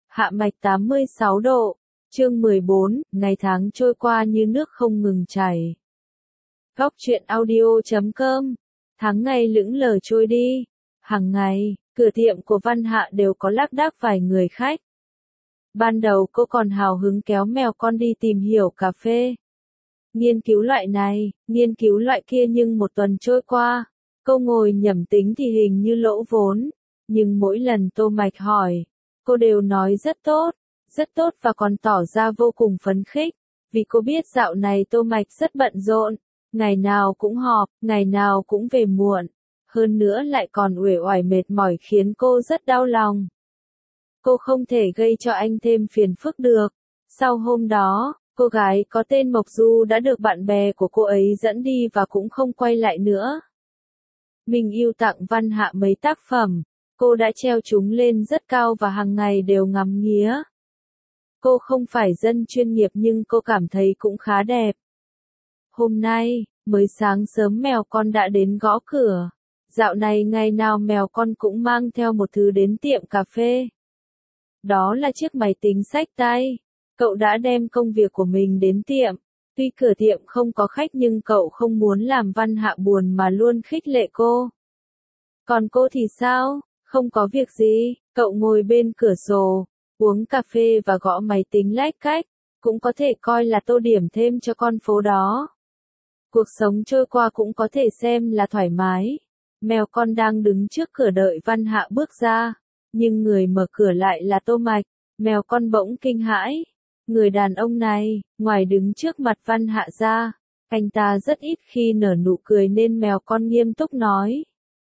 Hạ mạch 86 độ. Chương 14, ngày tháng trôi qua như nước không ngừng chảy. Góc truyện audio.com. Tháng ngày lững lờ trôi đi. Hàng ngày, cửa tiệm của Văn Hạ đều có lác đác vài người khách. Ban đầu cô còn hào hứng kéo mèo con đi tìm hiểu cà phê. Nghiên cứu loại này, nghiên cứu loại kia, nhưng một tuần trôi qua, cô ngồi nhẩm tính thì hình như lỗ vốn. Nhưng mỗi lần Tô Mạch hỏi, cô đều nói rất tốt và còn tỏ ra vô cùng phấn khích, vì cô biết dạo này Tô Mạch rất bận rộn, ngày nào cũng họp, ngày nào cũng về muộn, hơn nữa lại còn uể oải mệt mỏi khiến cô rất đau lòng. Cô không thể gây cho anh thêm phiền phức được. Sau hôm đó, cô gái có tên Mộc Du đã được bạn bè của cô ấy dẫn đi và cũng không quay lại nữa. Mình yêu tặng Văn Hạ mấy tác phẩm, cô đã treo chúng lên rất cao và hàng ngày đều ngắm nghía. Cô không phải dân chuyên nghiệp nhưng cô cảm thấy cũng khá đẹp. Hôm nay, mới sáng sớm mèo con đã đến gõ cửa. Dạo này ngày nào mèo con cũng mang theo một thứ đến tiệm cà phê. Đó là chiếc máy tính xách tay. Cậu đã đem công việc của mình đến tiệm. Tuy cửa tiệm không có khách nhưng cậu không muốn làm Văn Hạ buồn mà luôn khích lệ cô. Còn cô thì sao? Không có việc gì, cậu ngồi bên cửa sổ, uống cà phê và gõ máy tính lách cách, cũng có thể coi là tô điểm thêm cho con phố đó. Cuộc sống trôi qua cũng có thể xem là thoải mái. Mèo con đang đứng trước cửa đợi Văn Hạ bước ra, nhưng người mở cửa lại là Tô Mạch. Mèo con bỗng kinh hãi. Người đàn ông này, ngoài đứng trước mặt Văn Hạ ra, anh ta rất ít khi nở nụ cười nên mèo con nghiêm túc nói.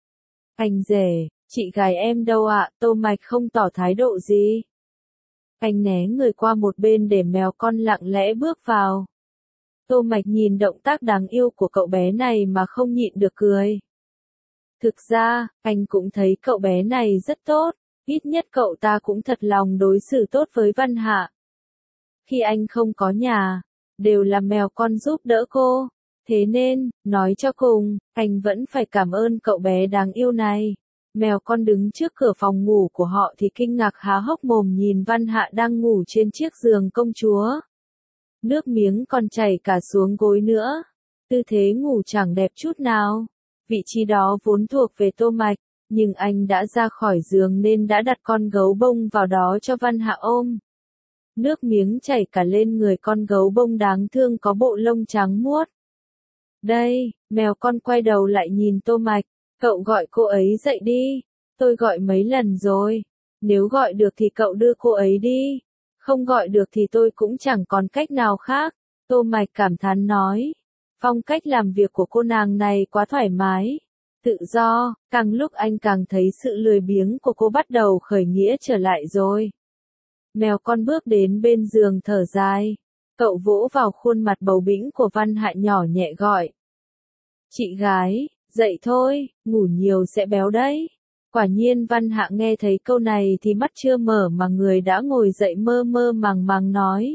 Anh rể, chị gái em đâu ạ? Tô Mạch không tỏ thái độ gì. Anh né người qua một bên để mèo con lặng lẽ bước vào. Tô Mạch nhìn động tác đáng yêu của cậu bé này mà không nhịn được cười. Thực ra, anh cũng thấy cậu bé này rất tốt, ít nhất cậu ta cũng thật lòng đối xử tốt với Văn Hạ. Khi anh không có nhà, đều là mèo con giúp đỡ cô. Thế nên, nói cho cùng, anh vẫn phải cảm ơn cậu bé đáng yêu này. Mèo con đứng trước cửa phòng ngủ của họ thì kinh ngạc há hốc mồm nhìn Văn Hạ đang ngủ trên chiếc giường công chúa. Nước miếng còn chảy cả xuống gối nữa. Tư thế ngủ chẳng đẹp chút nào. Vị trí đó vốn thuộc về Tô Mạch, nhưng anh đã ra khỏi giường nên đã đặt con gấu bông vào đó cho Văn Hạ ôm. Nước miếng chảy cả lên người con gấu bông đáng thương có bộ lông trắng muốt. Đây, mèo con quay đầu lại nhìn Tô Mạch, cậu gọi cô ấy dậy đi, tôi gọi mấy lần rồi, nếu gọi được thì cậu đưa cô ấy đi, không gọi được thì tôi cũng chẳng còn cách nào khác, Tô Mạch cảm thán nói. Phong cách làm việc của cô nàng này quá thoải mái, tự do, càng lúc anh càng thấy sự lười biếng của cô bắt đầu khởi nghĩa trở lại rồi. Mèo con bước đến bên giường thở dài. Cậu vỗ vào khuôn mặt bầu bĩnh của Văn Hạ nhỏ nhẹ gọi. Chị gái, dậy thôi, ngủ nhiều sẽ béo đấy. Quả nhiên Văn Hạ nghe thấy câu này thì mắt chưa mở mà người đã ngồi dậy mơ mơ màng màng nói.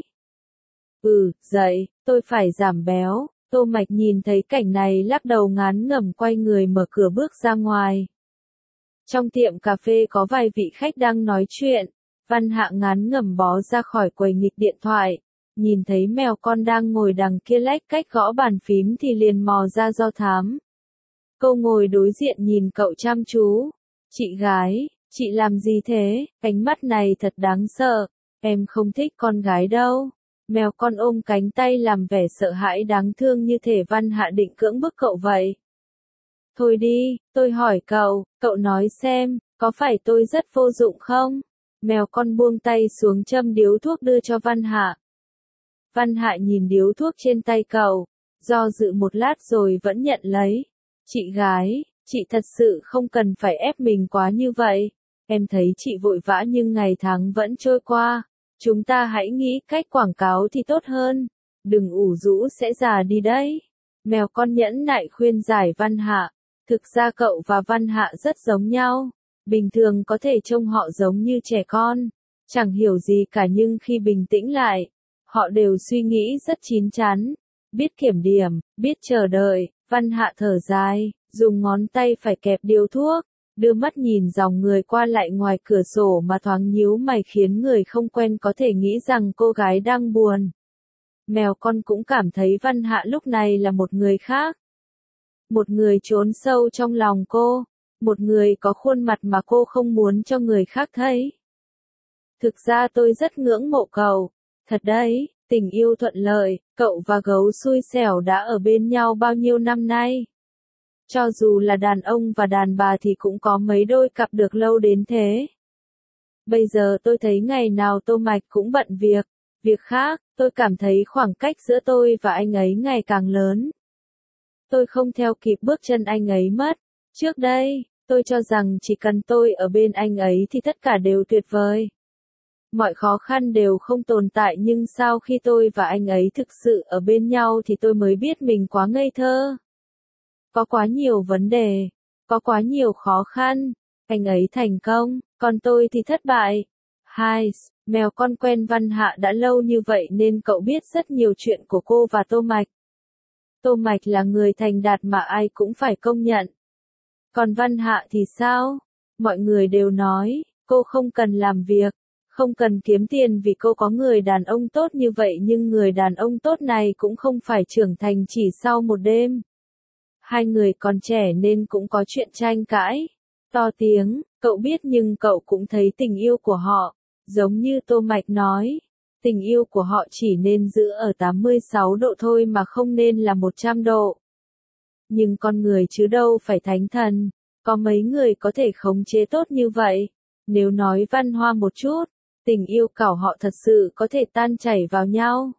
Dậy, tôi phải giảm béo. Tô Mạch nhìn thấy cảnh này lắc đầu ngán ngẩm quay người mở cửa bước ra ngoài. Trong tiệm cà phê có vài vị khách đang nói chuyện. Văn Hạ ngán ngẩm bó ra khỏi quầy nghịch điện thoại. Nhìn thấy mèo con đang ngồi đằng kia lách cách gõ bàn phím thì liền mò ra do thám. Cô ngồi đối diện nhìn cậu chăm chú. Chị gái, chị làm gì thế? Ánh mắt này thật đáng sợ. Em không thích con gái đâu. Mèo con ôm cánh tay làm vẻ sợ hãi đáng thương như thể Văn Hạ định cưỡng bức cậu vậy. Thôi đi, tôi hỏi cậu nói xem, có phải tôi rất vô dụng không? Mèo con buông tay xuống châm điếu thuốc đưa cho Văn Hạ. Văn Hạ nhìn điếu thuốc trên tay cậu, do dự một lát rồi vẫn nhận lấy. Chị gái, chị thật sự không cần phải ép mình quá như vậy. Em thấy chị vội vã nhưng ngày tháng vẫn trôi qua. Chúng ta hãy nghĩ cách quảng cáo thì tốt hơn. Đừng ủ rũ sẽ già đi đấy. Mèo con nhẫn nại khuyên giải Văn Hạ. Thực ra cậu và Văn Hạ rất giống nhau. Bình thường có thể trông họ giống như trẻ con. Chẳng hiểu gì cả nhưng khi bình tĩnh lại, họ đều suy nghĩ rất chín chắn. Biết kiểm điểm, biết chờ đợi. Văn Hạ thở dài, dùng ngón tay phải kẹp điếu thuốc. đưa mắt nhìn dòng người qua lại ngoài cửa sổ mà thoáng nhíu mày khiến người không quen có thể nghĩ rằng cô gái đang buồn. Mèo con cũng cảm thấy Văn Hạ lúc này là một người khác. Một người trốn sâu trong lòng cô. Một người có khuôn mặt mà cô không muốn cho người khác thấy. Thực ra tôi rất ngưỡng mộ cậu. Thật đấy, tình yêu thuận lợi, cậu và gấu xui xẻo đã ở bên nhau bao nhiêu năm nay. Cho dù là đàn ông và đàn bà thì cũng có mấy đôi cặp được lâu đến thế. Bây giờ tôi thấy ngày nào Tô Mạch cũng bận việc. Việc khác, tôi cảm thấy khoảng cách giữa tôi và anh ấy ngày càng lớn. Tôi không theo kịp bước chân anh ấy mất. Trước đây, tôi cho rằng chỉ cần tôi ở bên anh ấy thì tất cả đều tuyệt vời. Mọi khó khăn đều không tồn tại, nhưng sau khi tôi và anh ấy thực sự ở bên nhau thì tôi mới biết mình quá ngây thơ. Có quá nhiều vấn đề, có quá nhiều khó khăn. Anh ấy thành công, còn tôi thì thất bại. Hai, mèo con quen Văn Hạ đã lâu như vậy nên cậu biết rất nhiều chuyện của cô và Tô Mạch. Tô Mạch là người thành đạt mà ai cũng phải công nhận. Còn Văn Hạ thì sao? Mọi người đều nói, cô không cần làm việc, không cần kiếm tiền vì cô có người đàn ông tốt như vậy, nhưng người đàn ông tốt này cũng không phải trưởng thành chỉ sau một đêm. Hai người còn trẻ nên cũng có chuyện tranh cãi, to tiếng, cậu biết, nhưng cậu cũng thấy tình yêu của họ, giống như Tô Mạch nói, tình yêu của họ chỉ nên giữ ở 86 độ thôi mà không nên là 100 độ. Nhưng con người chứ đâu phải thánh thần, có mấy người có thể khống chế tốt như vậy. Nếu nói văn hoa một chút, tình yêu của họ thật sự có thể tan chảy vào nhau.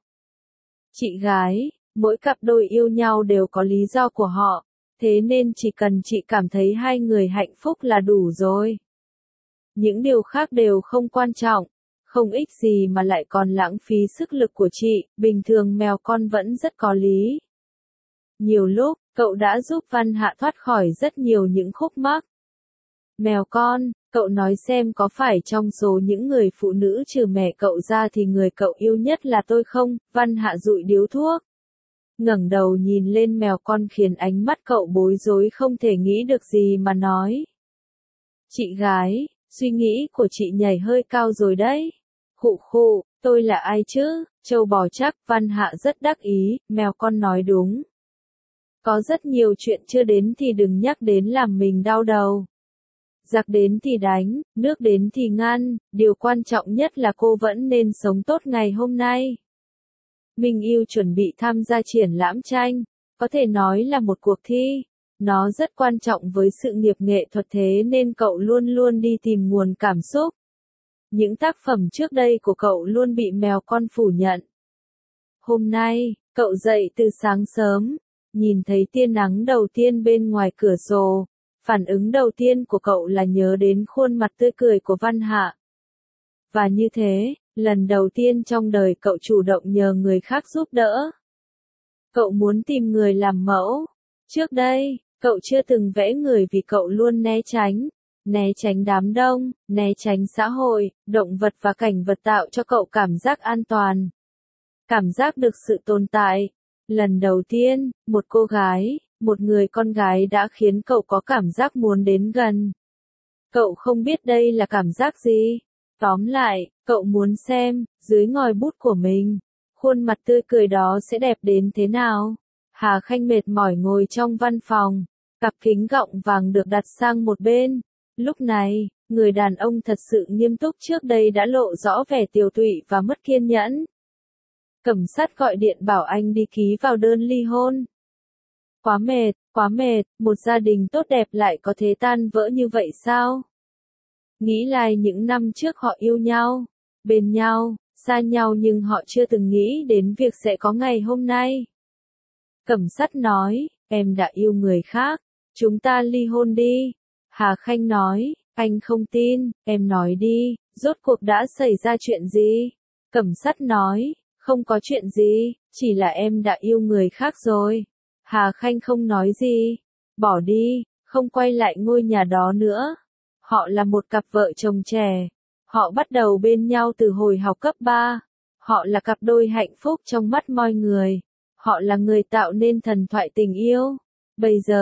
Chị gái, mỗi cặp đôi yêu nhau đều có lý do của họ, thế nên chỉ cần chị cảm thấy hai người hạnh phúc là đủ rồi. Những điều khác đều không quan trọng, không ích gì mà lại còn lãng phí sức lực của chị, bình thường mèo con vẫn rất có lý. Nhiều lúc, cậu đã giúp Văn Hạ thoát khỏi rất nhiều những khúc mắc. Mèo con, cậu nói xem có phải trong số những người phụ nữ trừ mẹ cậu ra thì người cậu yêu nhất là tôi không? Văn Hạ dụi điếu thuốc, ngẩng đầu nhìn lên mèo con khiến ánh mắt cậu bối rối không thể nghĩ được gì mà nói. Chị gái, suy nghĩ của chị nhảy hơi cao rồi đấy. Khụ khụ, tôi là ai chứ? Trâu bò chắc. Văn Hạ rất đắc ý, mèo con nói đúng. Có rất nhiều chuyện chưa đến thì đừng nhắc đến làm mình đau đầu. Giặc đến thì đánh, nước đến thì ngăn, điều quan trọng nhất là cô vẫn nên sống tốt ngày hôm nay. Minh Yêu chuẩn bị tham gia triển lãm tranh, có thể nói là một cuộc thi. Nó rất quan trọng với sự nghiệp nghệ thuật, thế nên cậu luôn luôn đi tìm nguồn cảm xúc. Những tác phẩm trước đây của cậu luôn bị mèo con phủ nhận. Hôm nay, cậu dậy từ sáng sớm, nhìn thấy tia nắng đầu tiên bên ngoài cửa sổ. Phản ứng đầu tiên của cậu là nhớ đến khuôn mặt tươi cười của Văn Hạ. Và như thế, lần đầu tiên trong đời cậu chủ động nhờ người khác giúp đỡ. Cậu muốn tìm người làm mẫu. Trước đây, cậu chưa từng vẽ người vì cậu luôn né tránh đám đông, né tránh xã hội, động vật và cảnh vật tạo cho cậu cảm giác an toàn. Cảm giác được sự tồn tại. Lần đầu tiên, một cô gái, một người con gái đã khiến cậu có cảm giác muốn đến gần. Cậu không biết đây là cảm giác gì. Tóm lại, cậu muốn xem, dưới ngòi bút của mình, khuôn mặt tươi cười đó sẽ đẹp đến thế nào. Hà Khanh mệt mỏi ngồi trong văn phòng, cặp kính gọng vàng được đặt sang một bên. Lúc này, người đàn ông thật sự nghiêm túc trước đây đã lộ rõ vẻ tiều tụy và mất kiên nhẫn. Cẩm sát gọi điện bảo anh đi ký vào đơn ly hôn. Quá mệt, một gia đình tốt đẹp lại có thể tan vỡ như vậy sao? Nghĩ lại những năm trước họ yêu nhau, bên nhau, xa nhau nhưng họ chưa từng nghĩ đến việc sẽ có ngày hôm nay. Cẩm sát nói, em đã yêu người khác, chúng ta ly hôn đi. Hà Khanh nói, anh không tin, em nói đi, rốt cuộc đã xảy ra chuyện gì? Cẩm sát nói, không có chuyện gì, chỉ là em đã yêu người khác rồi. Hà Khanh không nói gì, bỏ đi, không quay lại ngôi nhà đó nữa. Họ là một cặp vợ chồng trẻ. Họ bắt đầu bên nhau từ hồi học cấp 3. Họ là cặp đôi hạnh phúc trong mắt mọi người. Họ là người tạo nên thần thoại tình yêu. Bây giờ,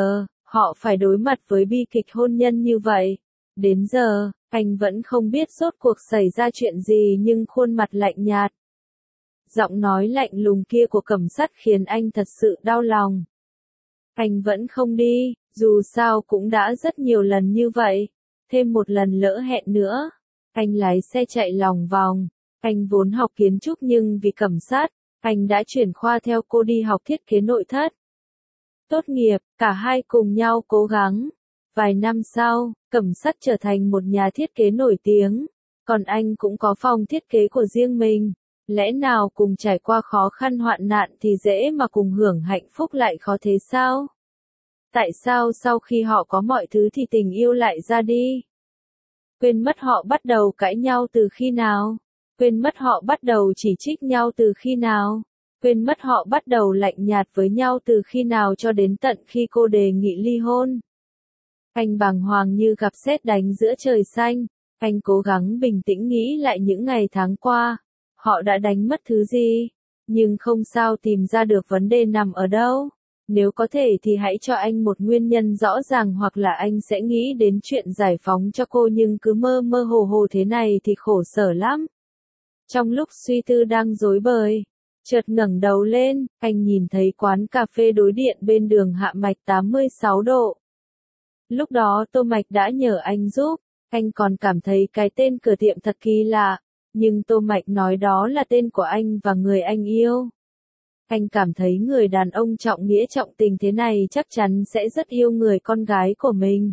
Họ phải đối mặt với bi kịch hôn nhân như vậy. Đến giờ, anh vẫn không biết rốt cuộc xảy ra chuyện gì nhưng khuôn mặt lạnh nhạt. Giọng nói lạnh lùng kia của Cẩm Sắt khiến anh thật sự đau lòng. Anh vẫn không đi, dù sao cũng đã rất nhiều lần như vậy. Thêm một lần lỡ hẹn nữa. Anh lái xe chạy lòng vòng. Anh vốn học kiến trúc nhưng vì Cẩm Sắt, anh đã chuyển khoa theo cô đi học thiết kế nội thất. Tốt nghiệp, cả hai cùng nhau cố gắng. Vài năm sau, Cẩm Sắt trở thành một nhà thiết kế nổi tiếng. Còn anh cũng có phòng thiết kế của riêng mình. Lẽ nào cùng trải qua khó khăn hoạn nạn thì dễ mà cùng hưởng hạnh phúc lại khó thế sao? Tại sao sau khi họ có mọi thứ thì tình yêu lại ra đi? Quên mất họ bắt đầu cãi nhau từ khi nào? Quên mất họ bắt đầu chỉ trích nhau từ khi nào? Quên mất họ bắt đầu lạnh nhạt với nhau từ khi nào cho đến tận khi cô đề nghị ly hôn? Anh bàng hoàng như gặp sét đánh giữa trời xanh. Anh cố gắng bình tĩnh nghĩ lại những ngày tháng qua. Họ đã đánh mất thứ gì? Nhưng không sao tìm ra được vấn đề nằm ở đâu. Nếu có thể thì hãy cho anh một nguyên nhân rõ ràng hoặc là anh sẽ nghĩ đến chuyện giải phóng cho cô nhưng cứ mơ mơ hồ hồ thế này thì khổ sở lắm. Trong lúc suy tư đang rối bời, chợt ngẩng đầu lên, anh nhìn thấy quán cà phê đối điện bên đường Hạ Mạch 86 độ. Lúc đó Tô Mạch đã nhờ anh giúp, anh còn cảm thấy cái tên cửa tiệm thật kỳ lạ, nhưng Tô Mạch nói đó là tên của anh và người anh yêu. Anh cảm thấy người đàn ông trọng nghĩa trọng tình thế này chắc chắn sẽ rất yêu người con gái của mình.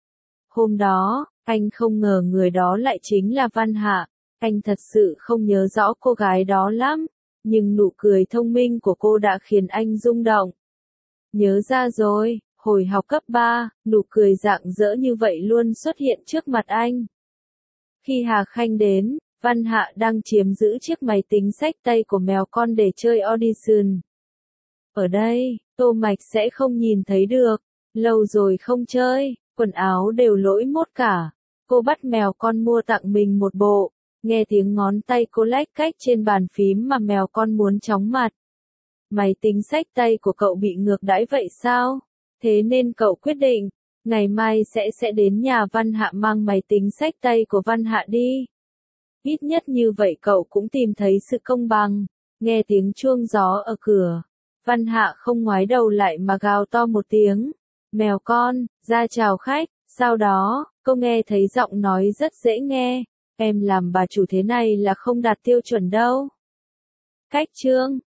Hôm đó, anh không ngờ người đó lại chính là Văn Hạ. Anh thật sự không nhớ rõ cô gái đó lắm, nhưng nụ cười thông minh của cô đã khiến anh rung động. Nhớ ra rồi, hồi học cấp 3, nụ cười rạng rỡ như vậy luôn xuất hiện trước mặt anh. Khi Hà Khanh đến, Văn Hạ đang chiếm giữ chiếc máy tính xách tay của mèo con để chơi Audition. Ở đây, Tô Mạch sẽ không nhìn thấy được. Lâu rồi không chơi, quần áo đều lỗi mốt cả. Cô bắt mèo con mua tặng mình một bộ. Nghe tiếng ngón tay cô lách cách trên bàn phím mà mèo con muốn chóng mặt. Máy tính xách tay của cậu bị ngược đãi vậy sao? Thế nên cậu quyết định, ngày mai sẽ đến nhà Văn Hạ mang máy tính xách tay của Văn Hạ đi. Ít nhất như vậy cậu cũng tìm thấy sự công bằng. Nghe tiếng chuông gió ở cửa. Văn Hạ không ngoái đầu lại mà gào to một tiếng. Mèo con, ra chào khách. Sau đó, cô nghe thấy giọng nói rất dễ nghe. Em làm bà chủ thế này là không đạt tiêu chuẩn đâu. Cách chương